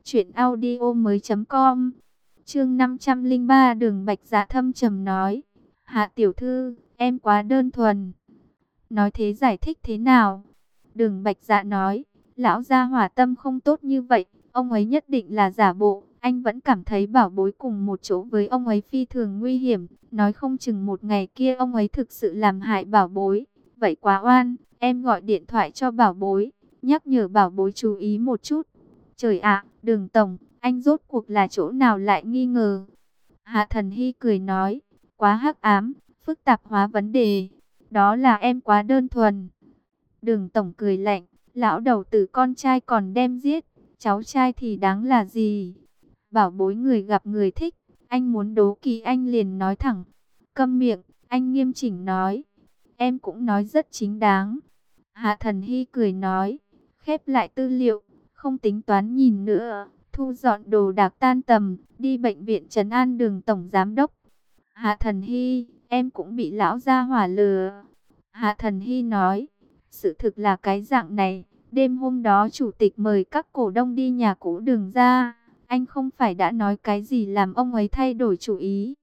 truyệnaudiomoi.com. Chương 503 Đường Bạch Dạ thâm trầm nói, Hạ tiểu thư, em quá đơn thuần. Nói thế giải thích thế nào? Đường Bạch Dạ nói, lão gia hỏa tâm không tốt như vậy, ông ấy nhất định là giả bộ. Anh vẫn cảm thấy bảo bối cùng một chỗ với ông ấy phi thường nguy hiểm, nói không chừng một ngày kia ông ấy thực sự làm hại bảo bối. Vậy quá oan, em gọi điện thoại cho bảo bối, nhắc nhở bảo bối chú ý một chút. Trời ạ, Đường tổng, anh rốt cuộc là chỗ nào lại nghi ngờ? Hạ Thần Hy cười nói, quá hắc ám, phức tạp hóa vấn đề, đó là em quá đơn thuần. Đường tổng cười lạnh, lão đầu tử con trai còn đem giết, cháu trai thì đáng là gì? Bảo bối người gặp người thích, anh muốn đố kỵ anh liền nói thẳng. Câm miệng, anh nghiêm chỉnh nói. Em cũng nói rất chính đáng. Hạ Thần Hy cười nói, khép lại tư liệu, không tính toán nhìn nữa, thu dọn đồ đạc tan tầm, đi bệnh viện trấn an Đường tổng giám đốc. Hạ Thần Hy, em cũng bị lão gia hỏa lừa. Hạ Thần Hy nói, sự thực là cái dạng này, đêm hôm đó chủ tịch mời các cổ đông đi nhà cũ Đường ra, anh không phải đã nói cái gì làm ông ấy thay đổi chủ ý.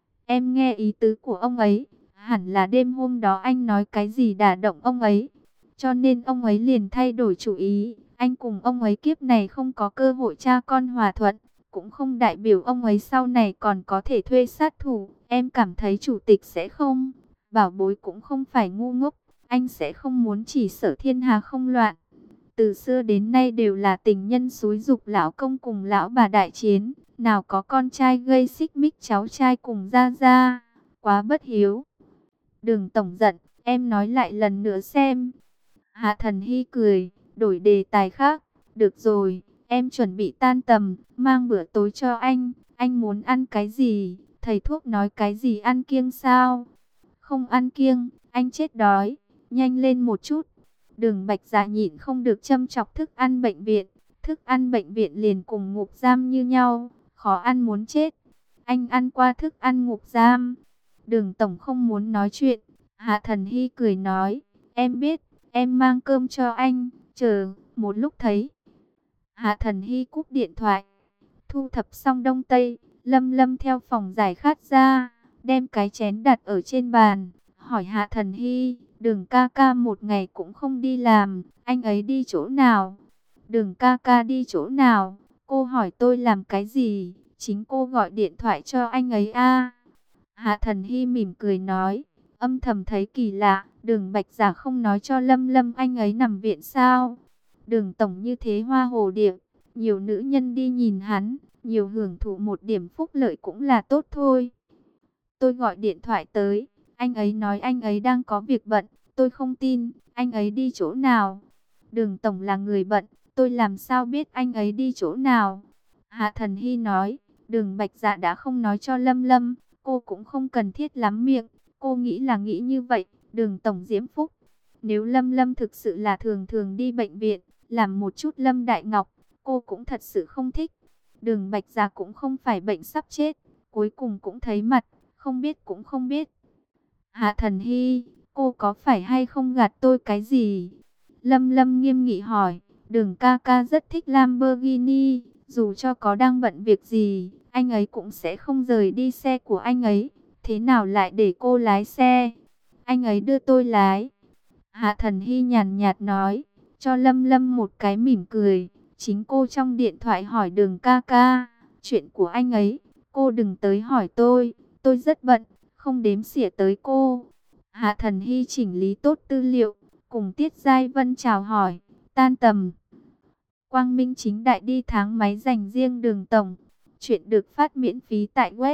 Em nghe ý tứ của ông ấy, hẳn là đêm hôm đó anh nói cái gì đả động ông ấy, cho nên ông ấy liền thay đổi chủ ý. Anh cùng ông ấy kiếp này không có cơ hội cha con hòa thuận, cũng không đại biểu ông ấy sau này còn có thể thuê sát thủ. Em cảm thấy chủ tịch sẽ không, bảo bối cũng không phải ngu ngốc, anh sẽ không muốn chỉ sở thiên hà không loạn. Từ xưa đến nay đều là tình nhân xúi giục lão công cùng lão bà đại chiến, nào có con trai gây xích mích cháu trai cùng ra ra, quá bất hiếu. Đường tổng giận, em nói lại lần nữa xem. Hạ Thần Hy cười, đổi đề tài khác. Được rồi, em chuẩn bị tan tầm, mang bữa tối cho anh muốn ăn cái gì? Thầy thuốc nói cái gì ăn kiêng sao? Không ăn kiêng, anh chết đói, nhanh lên một chút. Đường Bạch Dạ nhịn không được châm chọc thức ăn bệnh viện. Thức ăn bệnh viện liền cùng ngục giam như nhau, khó ăn muốn chết. anh ăn qua thức ăn ngục giam. Đường tổng không muốn nói chuyện. Hạ Thần Hy cười nói, em biết, em mang cơm cho anh, chờ một lúc thấy. Hạ Thần Hy cúp điện thoại, thu thập xong đông tây, Lâm Lâm theo phòng giải khát ra, đem cái chén đặt ở trên bàn, hỏi Hạ Thần Hy, Đường ca ca một ngày cũng không đi làm, anh ấy đi chỗ nào? Đường ca ca đi chỗ nào? Cô hỏi tôi làm cái gì? Chính cô gọi điện thoại cho anh ấy à? Hạ Thần Hy mỉm cười nói, âm thầm thấy kỳ lạ, Đường Bạch Giả không nói cho Lâm Lâm anh ấy nằm viện sao? Đường tổng như thế hoa hồ điệp, nhiều nữ nhân đi nhìn hắn, nhiều hưởng thụ một điểm phúc lợi cũng là tốt thôi. Tôi gọi điện thoại tới, anh ấy nói anh ấy đang có việc bận, tôi không tin, anh ấy đi chỗ nào? Đường tổng là người bận, tôi làm sao biết anh ấy đi chỗ nào? Hạ Thần Hy nói, Đường Bạch Dạ đã không nói cho Lâm Lâm, cô cũng không cần thiết lắm miệng, cô nghĩ là nghĩ như vậy, Đường tổng diễm phúc. Nếu Lâm Lâm thực sự là thường thường đi bệnh viện, làm một chút Lâm Đại Ngọc, cô cũng thật sự không thích. Đường Bạch Dạ cũng không phải bệnh sắp chết, cuối cùng cũng thấy mặt, không biết cũng không biết. Hạ Thần Hy, cô có phải hay không gạt tôi cái gì? Lâm Lâm nghiêm nghị hỏi, Đường ca ca rất thích Lamborghini, dù cho có đang bận việc gì, anh ấy cũng sẽ không rời đi xe của anh ấy. Thế nào lại để cô lái xe? Anh ấy đưa tôi lái. Hạ Thần Hy nhàn nhạt nói, cho Lâm Lâm một cái mỉm cười. Chính cô trong điện thoại hỏi Đường ca ca, chuyện của anh ấy, cô đừng tới hỏi tôi rất bận, không đếm xỉa tới cô. Hạ Thần Hy chỉnh lý tốt tư liệu, cùng Tiết Giai Vân chào hỏi, tan tầm. Quang Minh chính đại đi tháng máy dành riêng Đường tổng. Chuyện được phát miễn phí tại web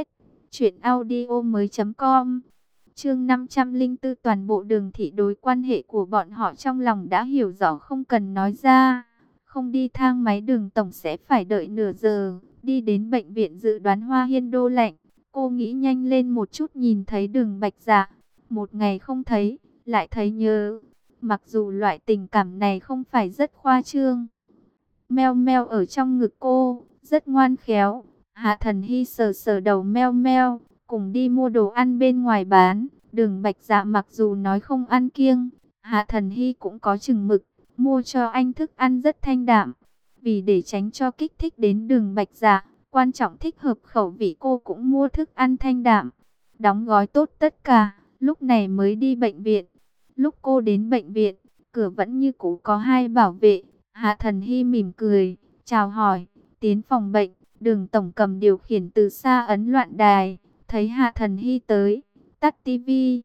truyệnaudiomoi.com. Chương 504, toàn bộ Đường thị đối quan hệ của bọn họ trong lòng đã hiểu rõ, không cần nói ra. Không đi thang máy Đường tổng sẽ phải đợi nửa giờ, đi đến bệnh viện dự đoán Hoa Hiên đô lạnh. Cô nghĩ nhanh lên một chút nhìn thấy Đường Bạch Dạ, một ngày không thấy, lại thấy nhớ. Mặc dù loại tình cảm này không phải rất khoa trương. Meo Meo ở trong ngực cô, rất ngoan khéo. Hạ Thần Hy sờ sờ đầu Meo Meo, cùng đi mua đồ ăn bên ngoài bán. Đường Bạch Dạ mặc dù nói không ăn kiêng, Hạ Thần Hy cũng có chừng mực, mua cho anh thức ăn rất thanh đạm. Vì để tránh cho kích thích đến Đường Bạch Dạ, quan trọng thích hợp khẩu vị, cô cũng mua thức ăn thanh đạm. Đóng gói tốt tất cả, lúc này mới đi bệnh viện. Lúc cô đến bệnh viện, cửa vẫn như cũ có hai bảo vệ. Hạ Thần Hy mỉm cười, chào hỏi, tiến phòng bệnh. Đường tổng cầm điều khiển từ xa ấn loạn đài, thấy Hạ Thần Hy tới, tắt tivi.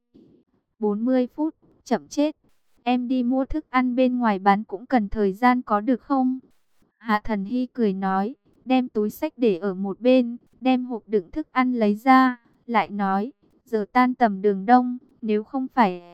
40 phút, chậm chết. Em đi mua thức ăn bên ngoài bán cũng cần thời gian có được không? Hạ Thần Hy cười nói, đem túi xách để ở một bên, đem hộp đựng thức ăn lấy ra, lại nói, giờ tan tầm Đường đông, nếu không phải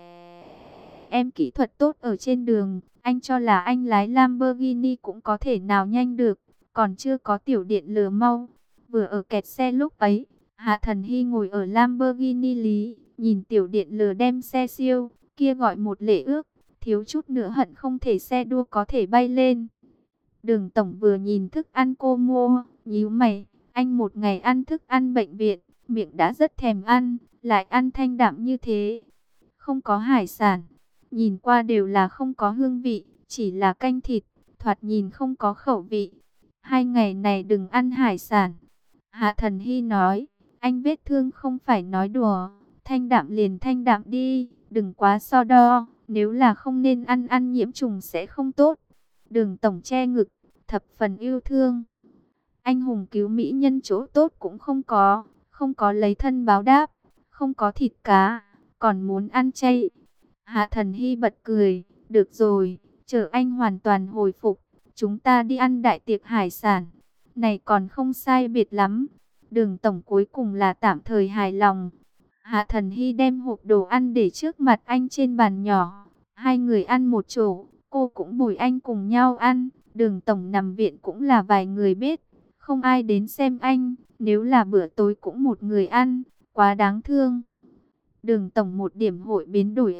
em kỹ thuật tốt ở trên đường, anh cho là anh lái Lamborghini cũng có thể nào nhanh được, còn chưa có tiểu điện lừa mau. Vừa ở kẹt xe lúc ấy, Hạ Thần Hy ngồi ở Lamborghini lý, nhìn tiểu điện lừa đem xe siêu, kia gọi một lễ ước, thiếu chút nữa hận không thể xe đua có thể bay lên. Đường tổng vừa nhìn thức ăn cô mua, nhíu mày, anh một ngày ăn thức ăn bệnh viện, miệng đã rất thèm ăn, lại ăn thanh đạm như thế. Không có hải sản, nhìn qua đều là không có hương vị, chỉ là canh thịt, thoạt nhìn không có khẩu vị. 2 ngày này đừng ăn hải sản. Hạ Thần Hy nói, anh vết thương không phải nói đùa, thanh đạm liền thanh đạm đi, đừng quá so đo, nếu là không nên ăn nhiễm trùng sẽ không tốt. Đường tổng che ngực, thập phần yêu thương. Anh hùng cứu mỹ nhân chỗ tốt cũng không có, không có lấy thân báo đáp, không có thịt cá, còn muốn ăn chay. Hạ Thần Hy bật cười, được rồi, chờ anh hoàn toàn hồi phục, chúng ta đi ăn đại tiệc hải sản. Này còn không sai biệt lắm. Đường tổng cuối cùng là tạm thời hài lòng. Hạ Thần Hy đem hộp đồ ăn để trước mặt anh trên bàn nhỏ. Hai người ăn một chỗ, cô cũng bồi anh cùng nhau ăn. Đường tổng nằm viện cũng là vài người biết, không ai đến xem anh. Nếu là bữa tối cũng một người ăn, quá đáng thương. Đường tổng một điểm hội biến đổi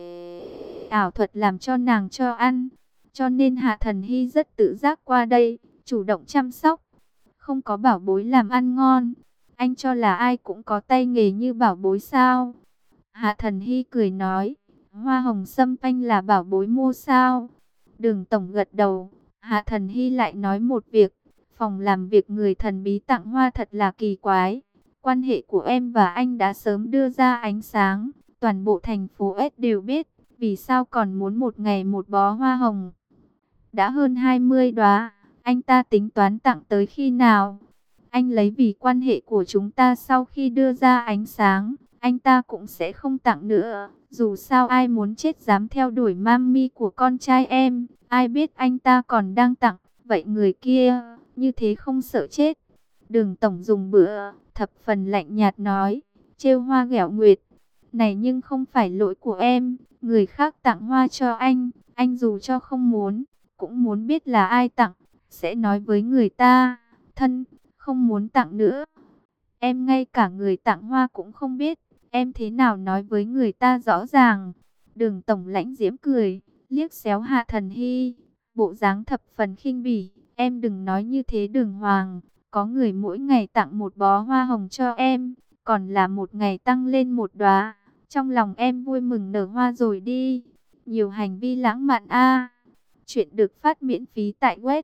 ảo thuật làm cho nàng cho ăn, cho nên Hạ Thần Hy rất tự giác qua đây, chủ động chăm sóc. Không có bảo bối làm ăn ngon, Anh cho là ai cũng có tay nghề như bảo bối sao? Hạ Thần Hy cười nói, hoa hồng sâm panh là bảo bối mua sao? Đường tổng gật đầu. Hạ Thần Hy lại nói một việc, phòng làm việc người thần bí tặng hoa thật là kỳ quái. Quan hệ của em và anh đã sớm đưa ra ánh sáng, toàn bộ thành phố S đều biết, vì sao còn muốn một ngày một bó hoa hồng. Đã hơn 20 đóa, anh ta tính toán tặng tới khi nào? Anh lấy vì quan hệ của chúng ta sau khi đưa ra ánh sáng, anh ta cũng sẽ không tặng nữa. Dù sao ai muốn chết dám theo đuổi mami của con trai em, ai biết anh ta còn đang tặng, vậy người kia, như thế không sợ chết. Đường tổng dùng bữa, thập phần lạnh nhạt nói, trêu hoa ghẹo nguyệt. Này nhưng không phải lỗi của em, người khác tặng hoa cho anh dù cho không muốn, cũng muốn biết là ai tặng, sẽ nói với người ta, thân, không muốn tặng nữa. Em ngay cả người tặng hoa cũng không biết, em thế nào nói với người ta rõ ràng. Đường tổng lãnh diễm cười, liếc xéo Hạ Thần Hy, bộ dáng thập phần khinh bỉ. Em đừng nói như thế Đường Hoàng, có người mỗi ngày tặng một bó hoa hồng cho em, còn là một ngày tăng lên một đóa. Trong lòng em vui mừng nở hoa rồi đi. Nhiều hành vi lãng mạn a. Chuyện được phát miễn phí tại web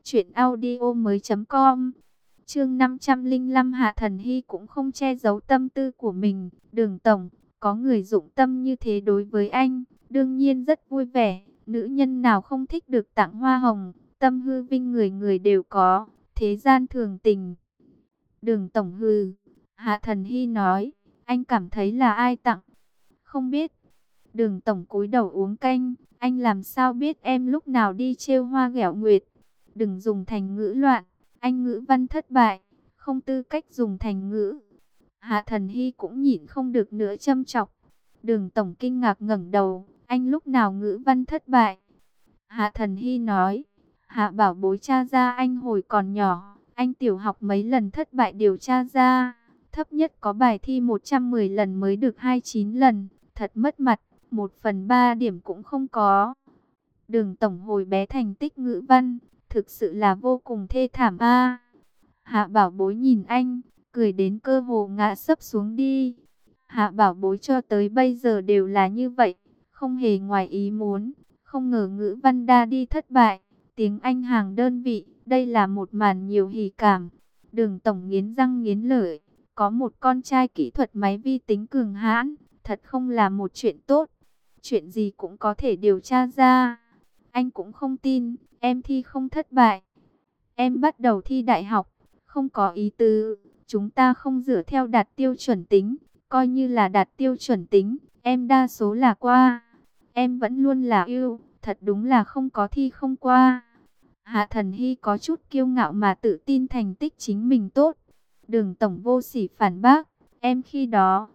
truyệnaudiomoi.com. Chương 505. Hạ Thần Hy cũng không che giấu tâm tư của mình. Đường tổng, có người dụng tâm như thế đối với anh, đương nhiên rất vui vẻ. Nữ nhân nào không thích được tặng hoa hồng, tâm hư vinh người người đều có, thế gian thường tình. Đường tổng hừ. Hạ Thần Hy nói, anh cảm thấy là ai tặng? Không biết. Đường tổng cúi đầu uống canh, anh làm sao biết em lúc nào đi trêu hoa ghẹo nguyệt? Đừng dùng thành ngữ loạn, anh ngữ văn thất bại, không tư cách dùng thành ngữ. Hạ Thần Hy cũng nhịn không được nữa châm chọc. Đường tổng kinh ngạc ngẩng đầu, anh lúc nào ngữ văn thất bại? Hạ Thần Hy nói, Hạ bảo bối tra ra anh hồi còn nhỏ, anh tiểu học mấy lần thất bại điều tra ra, thấp nhất có bài thi 110 lần mới được 29 lần, thật mất mặt, 1/3 điểm cũng không có. Đường tổng hồi bé thành tích ngữ văn, thực sự là vô cùng thê thảm a. Hạ bảo bối nhìn anh, cười đến cơ hồ ngã sấp xuống đi. Hạ bảo bối cho tới bây giờ đều là như vậy, không hề ngoài ý muốn, không ngờ ngữ văn đa đi thất bại, tiếng Anh hàng đơn vị, đây là một màn nhiều hỉ cảm. Đường tổng nghiến răng nghiến lợi, có một con trai kỹ thuật máy vi tính cường hãn, thật không là một chuyện tốt. Chuyện gì cũng có thể điều tra ra. Anh cũng không tin, em thi không thất bại. Em bắt đầu thi đại học, không có ý tứ. Chúng ta không dựa theo đạt tiêu chuẩn tính, coi như là đạt tiêu chuẩn tính, em đa số là qua. Em vẫn luôn là ưu, thật đúng là không có thi không qua. Hạ Thần Hy có chút kiêu ngạo mà tự tin thành tích chính mình tốt. Đường tổng vô sỉ phản bác, em khi đó,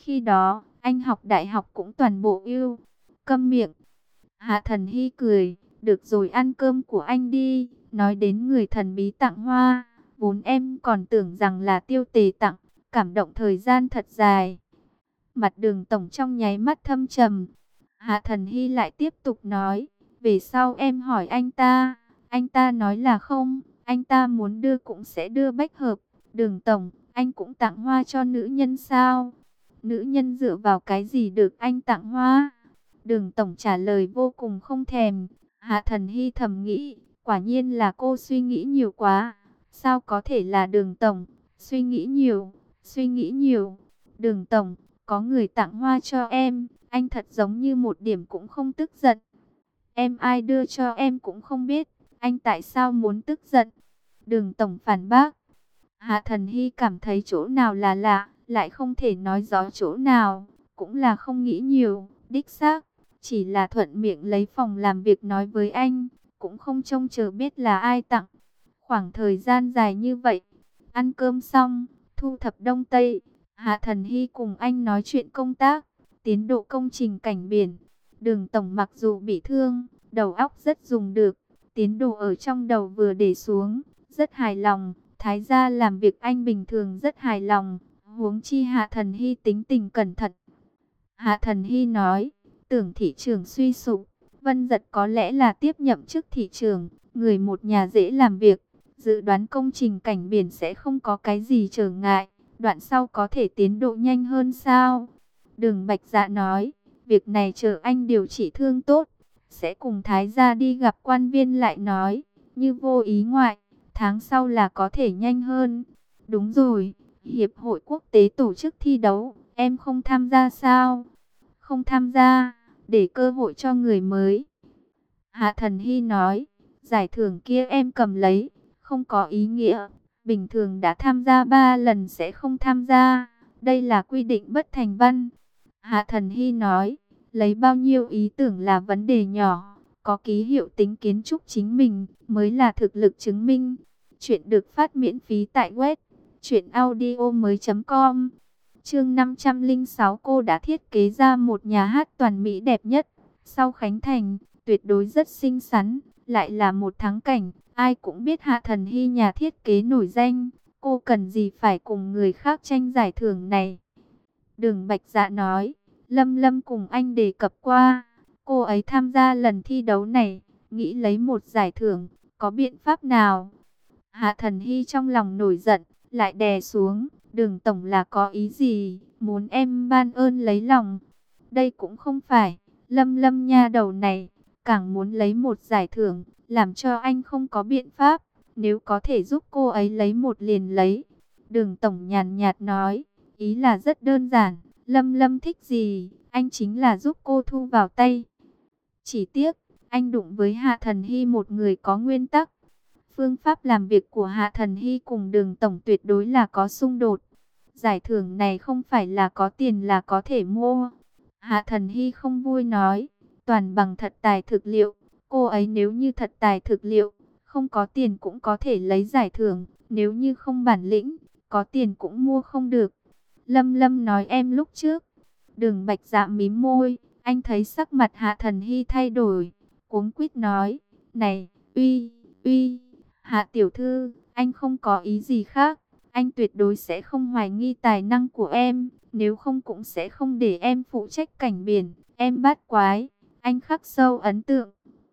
anh học đại học cũng toàn bộ ưu. Câm miệng. Hạ Thần Hy cười, được rồi ăn cơm của anh đi. Nói đến người thần bí tặng hoa, vốn em còn tưởng rằng là Tiêu Tề tặng, cảm động thời gian thật dài. Mặt Đường tổng trong nháy mắt thâm trầm. Hạ Thần Hy lại tiếp tục nói, về sau em hỏi anh ta nói là không, anh ta muốn đưa cũng sẽ đưa bách hợp. Đường tổng, anh cũng tặng hoa cho nữ nhân sao? Nữ nhân dựa vào cái gì được anh tặng hoa? Đường tổng trả lời vô cùng không thèm. Hạ Thần Hy thầm nghĩ, quả nhiên là cô suy nghĩ nhiều quá. Sao có thể là Đường tổng? Suy nghĩ nhiều. Đường tổng, có người tặng hoa cho em, anh thật giống như một điểm cũng không tức giận. Em ai đưa cho em cũng không biết, anh tại sao muốn tức giận? Đường tổng phản bác. Hạ Thần Hy cảm thấy chỗ nào là lạ, lại không thể nói rõ chỗ nào, cũng là không nghĩ nhiều, đích xác. Chỉ là thuận miệng lấy phòng làm việc nói với anh, cũng không trông chờ biết là ai tặng. Khoảng thời gian dài như vậy, ăn cơm xong, thu thập đông tây, Hạ Thần Hy cùng anh nói chuyện công tác, tiến độ công trình cảnh biển. Đường tổng mặc dù bị thương, đầu óc rất dùng được, tiến độ ở trong đầu vừa để xuống, rất hài lòng. Thái gia làm việc anh bình thường rất hài lòng, huống chi Hạ Thần Hy tính tình cẩn thận. Hạ Thần Hy nói, tưởng thị trường suy sụp, Vân Dật có lẽ là tiếp nhậm chức thị trường, người một nhà dễ làm việc, dự đoán công trình cảnh biển sẽ không có cái gì trở ngại. Đoạn sau có thể tiến độ nhanh hơn sao? Đường Bạch Dạ nói, việc này chờ anh điều trị thương tốt, sẽ cùng Thái gia đi gặp quan viên lại nói, như vô ý ngoại, tháng sau là có thể nhanh hơn. Đúng rồi, Hiệp hội quốc tế tổ chức thi đấu, em không tham gia sao? Không tham gia, để cơ hội cho người mới. Hạ Thần Hy nói, giải thưởng kia em cầm lấy, không có ý nghĩa. Bình thường đã tham gia 3 lần sẽ không tham gia. Đây là quy định bất thành văn. Hạ Thần Hy nói, lấy bao nhiêu ý tưởng là vấn đề nhỏ. Có ký hiệu tính kiến trúc chính mình mới là thực lực chứng minh. Chuyện được phát miễn phí tại web truyệnaudiomoi.com. Chương 506, cô đã thiết kế ra một nhà hát toàn mỹ đẹp nhất. Sau khánh thành, tuyệt đối rất xinh xắn, lại là một thắng cảnh. Ai cũng biết Hạ Thần Hy nhà thiết kế nổi danh, cô cần gì phải cùng người khác tranh giải thưởng này. Đường Bạch Dạ nói, Lâm Lâm cùng anh đề cập qua, cô ấy tham gia lần thi đấu này, nghĩ lấy một giải thưởng, có biện pháp nào? Hạ Thần Hy trong lòng nổi giận, lại đè xuống, Đường tổng là có ý gì, muốn em ban ơn lấy lòng. Đây cũng không phải, Lâm Lâm nha đầu này, càng muốn lấy một giải thưởng, làm cho anh không có biện pháp, nếu có thể giúp cô ấy lấy một liền lấy. Đường tổng nhàn nhạt nói, ý là rất đơn giản, Lâm Lâm thích gì, anh chính là giúp cô thu vào tay. Chỉ tiếc, anh đụng với Hạ Thần Hy một người có nguyên tắc. Phương pháp làm việc của Hạ Thần Hy cùng Đường tổng tuyệt đối là có xung đột. Giải thưởng này không phải là có tiền là có thể mua. Hạ Thần Hy không vui nói, toàn bằng thật tài thực liệu. Cô ấy nếu như thật tài thực liệu, không có tiền cũng có thể lấy giải thưởng. Nếu như không bản lĩnh, có tiền cũng mua không được. Lâm Lâm nói em lúc trước. Đường Bạch Dạ mím môi, anh thấy sắc mặt Hạ Thần Hy thay đổi, cuống quýt nói, này, uy, Hạ tiểu thư, anh không có ý gì khác, anh tuyệt đối sẽ không hoài nghi tài năng của em, nếu không cũng sẽ không để em phụ trách cảnh biển, em bát quái, anh khắc sâu ấn tượng.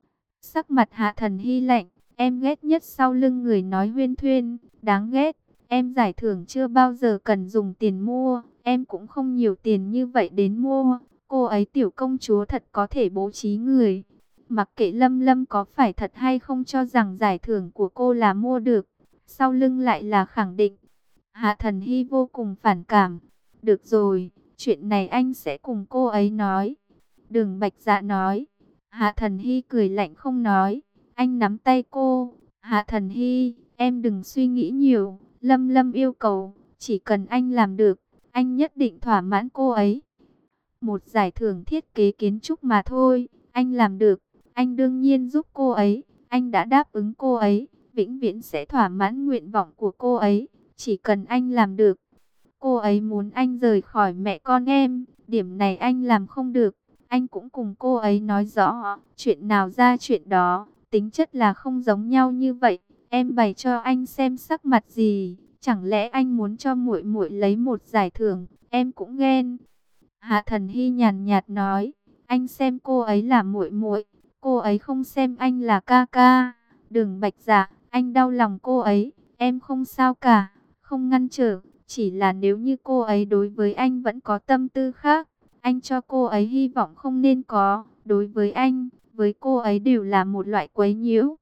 Sắc mặt Hạ Thần Hy lạnh, em ghét nhất sau lưng người nói huyên thuyên, đáng ghét, em giải thưởng chưa bao giờ cần dùng tiền mua, em cũng không nhiều tiền như vậy đến mua, cô ấy tiểu công chúa thật có thể bố trí người. Mặc kệ Lâm Lâm có phải thật hay không cho rằng giải thưởng của cô là mua được, sau lưng lại là khẳng định. Hạ Thần Hy vô cùng phản cảm. Được rồi, chuyện này anh sẽ cùng cô ấy nói. Đường Bạch Dạ nói. Hạ Thần Hy cười lạnh không nói. Anh nắm tay cô. Hạ Thần Hy, em đừng suy nghĩ nhiều. Lâm Lâm yêu cầu, chỉ cần anh làm được, anh nhất định thỏa mãn cô ấy. Một giải thưởng thiết kế kiến trúc mà thôi, anh làm được. Anh đương nhiên giúp cô ấy, anh đã đáp ứng cô ấy, vĩnh viễn sẽ thỏa mãn nguyện vọng của cô ấy, chỉ cần anh làm được. Cô ấy muốn anh rời khỏi mẹ con em, điểm này anh làm không được, anh cũng cùng cô ấy nói rõ, chuyện nào ra chuyện đó, tính chất là không giống nhau như vậy, em bày cho anh xem sắc mặt gì, chẳng lẽ anh muốn cho muội muội lấy một giải thưởng, em cũng ghen. Hạ Thần Hy nhàn nhạt nói, anh xem cô ấy là muội muội, cô ấy không xem anh là ca ca. Đường Bạch Dạ, anh đau lòng cô ấy, em không sao cả, không ngăn trở, chỉ là nếu như cô ấy đối với anh vẫn có tâm tư khác, anh cho cô ấy hy vọng không nên có, đối với anh, với cô ấy đều là một loại quấy nhiễu.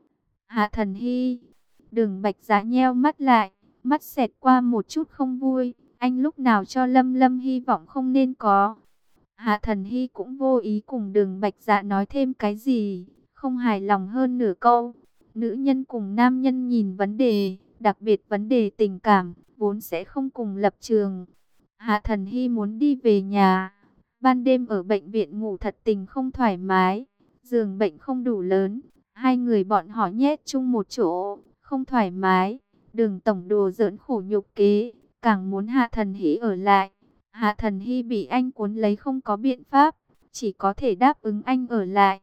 Hạ Thần Hy, Đường Bạch Dạ nheo mắt lại, mắt xẹt qua một chút không vui, anh lúc nào cho Lâm Lâm hy vọng không nên có. Hạ Thần Hy cũng vô ý cùng Đường Bạch Dạ nói thêm cái gì, không hài lòng hơn nửa câu. Nữ nhân cùng nam nhân nhìn vấn đề, đặc biệt vấn đề tình cảm, vốn sẽ không cùng lập trường. Hạ Thần Hy muốn đi về nhà, ban đêm ở bệnh viện ngủ thật tình không thoải mái, giường bệnh không đủ lớn, hai người bọn họ nhét chung một chỗ, không thoải mái. Đường tổng đùa giỡn khổ nhục kế, càng muốn Hạ Thần Hy ở lại. Hạ Thần Hy bị anh cuốn lấy không có biện pháp, chỉ có thể đáp ứng anh ở lại.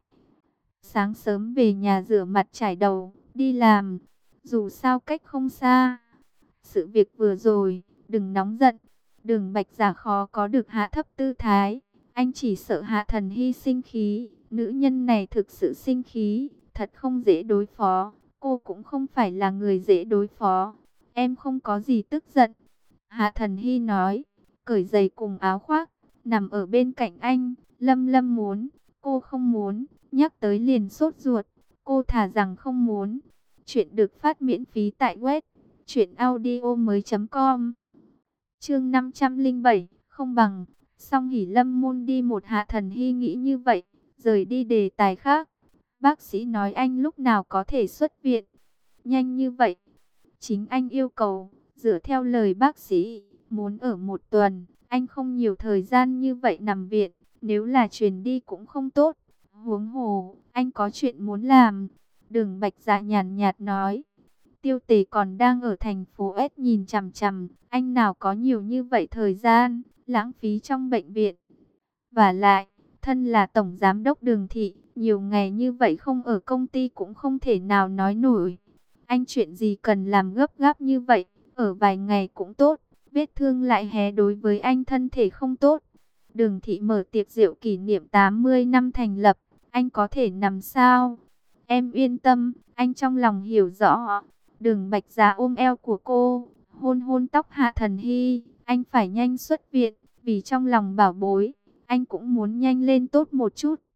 Sáng sớm về nhà rửa mặt chải đầu, đi làm, dù sao cách không xa. Sự việc vừa rồi, đừng nóng giận, Đường Bạch Dạ khó có được hạ thấp tư thái. Anh chỉ sợ Hạ Thần Hy sinh khí, nữ nhân này thực sự sinh khí, thật không dễ đối phó. Cô cũng không phải là người dễ đối phó, em không có gì tức giận. Hạ Thần Hy nói, cởi giày cùng áo khoác, nằm ở bên cạnh anh. Lâm Lâm muốn, cô không muốn, nhắc tới liền sốt ruột, cô thà rằng không muốn. Chuyện được phát miễn phí tại web truyệnaudiomoi.com. Chương 507, không bằng. Song Hỷ Lâm môn đi một, Hạ Thần Hy nghĩ như vậy, rời đi đề tài khác. Bác sĩ nói anh lúc nào có thể xuất viện? Nhanh như vậy? Chính anh yêu cầu, dựa theo lời bác sĩ, muốn ở 1 tuần. Anh không nhiều thời gian như vậy nằm viện, nếu là truyền đi cũng không tốt. Huống hồ, anh có chuyện muốn làm. Đường Bạch Dạ nhàn nhạt nói. Tiêu Tề còn đang ở thành phố S nhìn chằm chằm, anh nào có nhiều như vậy thời gian, lãng phí trong bệnh viện. Và lại, thân là tổng giám đốc Đường thị, nhiều ngày như vậy không ở công ty cũng không thể nào nói nổi. Anh chuyện gì cần làm gấp gáp như vậy, ở vài ngày cũng tốt, vết thương lại hé đối với anh thân thể không tốt. Đường thị mở tiệc rượu kỷ niệm 80 năm thành lập, anh có thể nằm sao? Em yên tâm, anh trong lòng hiểu rõ. Đường Bạch Dạ ôm eo của cô, hôn hôn tóc Hạ Thần Hy, anh phải nhanh xuất viện, vì trong lòng bảo bối, anh cũng muốn nhanh lên tốt một chút.